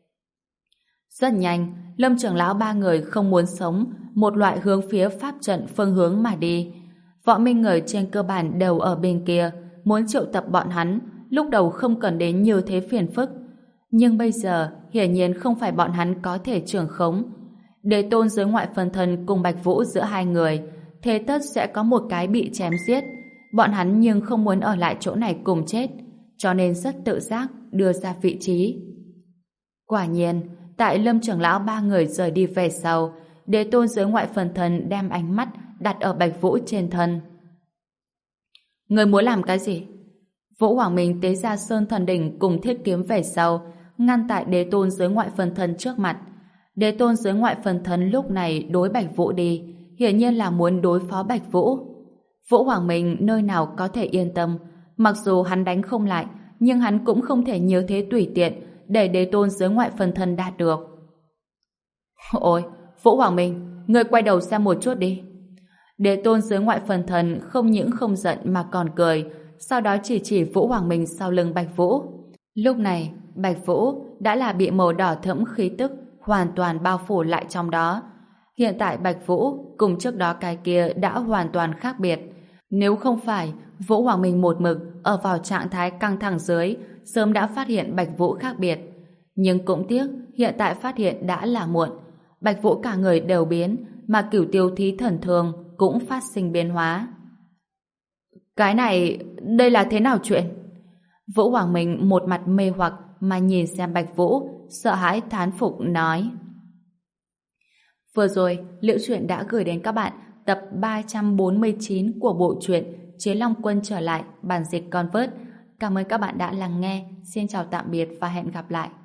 Rất nhanh, Lâm trưởng lão ba người không muốn sống, một loại hướng phía pháp trận phương hướng mà đi. Võ minh người trên cơ bản đều ở bên kia, muốn triệu tập bọn hắn, lúc đầu không cần đến như thế phiền phức. Nhưng bây giờ, hiển nhiên không phải bọn hắn có thể trưởng khống. Đế tôn giới ngoại phân thân cùng Bạch Vũ giữa hai người, thế tất sẽ có một cái bị chém giết. Bọn hắn nhưng không muốn ở lại chỗ này cùng chết, cho nên rất tự giác đưa ra vị trí. Quả nhiên, tại Lâm trưởng lão ba người rời đi về sau, đế tôn giới ngoại phân thân đem ánh mắt đặt ở Bạch Vũ trên thân. Người muốn làm cái gì? Vũ Hoàng Minh tế ra Sơn Thần Đỉnh cùng thiết kiếm về sau, ngăn tại đế tôn giới ngoại phân thân trước mặt. Đế tôn giới ngoại phân thân lúc này đối Bạch Vũ đi, hiển nhiên là muốn đối phó Bạch Vũ. Vũ Hoàng Minh nơi nào có thể yên tâm, mặc dù hắn đánh không lại, nhưng hắn cũng không thể như thế tùy tiện để đế tôn giới ngoại phân thân đạt được. Ôi, Vũ Hoàng Minh, ngươi quay đầu xem một chút đi. Đế tôn giới ngoại phân thân không những không giận mà còn cười, sau đó chỉ chỉ Vũ Hoàng Minh sau lưng Bạch Vũ. Lúc này, Bạch Vũ đã là bị màu đỏ thẫm khí tức hoàn toàn bao phủ lại trong đó. Hiện tại Bạch Vũ cùng trước đó cái kia đã hoàn toàn khác biệt. Nếu không phải Vũ Hoàng Minh một mực ở vào trạng thái căng thẳng dưới, sớm đã phát hiện Bạch Vũ khác biệt. Nhưng cũng tiếc, hiện tại phát hiện đã là muộn. Bạch Vũ cả người đều biến, mà cửu tiêu thí thần thương cũng phát sinh biến hóa. Cái này, đây là thế nào chuyện? Vũ Hoàng Minh một mặt mê hoặc mà nhìn xem Bạch Vũ, sợ hãi thán phục nói. Vừa rồi, Liễu Chuyện đã gửi đến các bạn tập ba trăm bốn mươi chín của bộ truyện Chiến Long Quân trở lại, bản dịch Convert. Cảm ơn các bạn đã lắng nghe. Xin chào tạm biệt và hẹn gặp lại.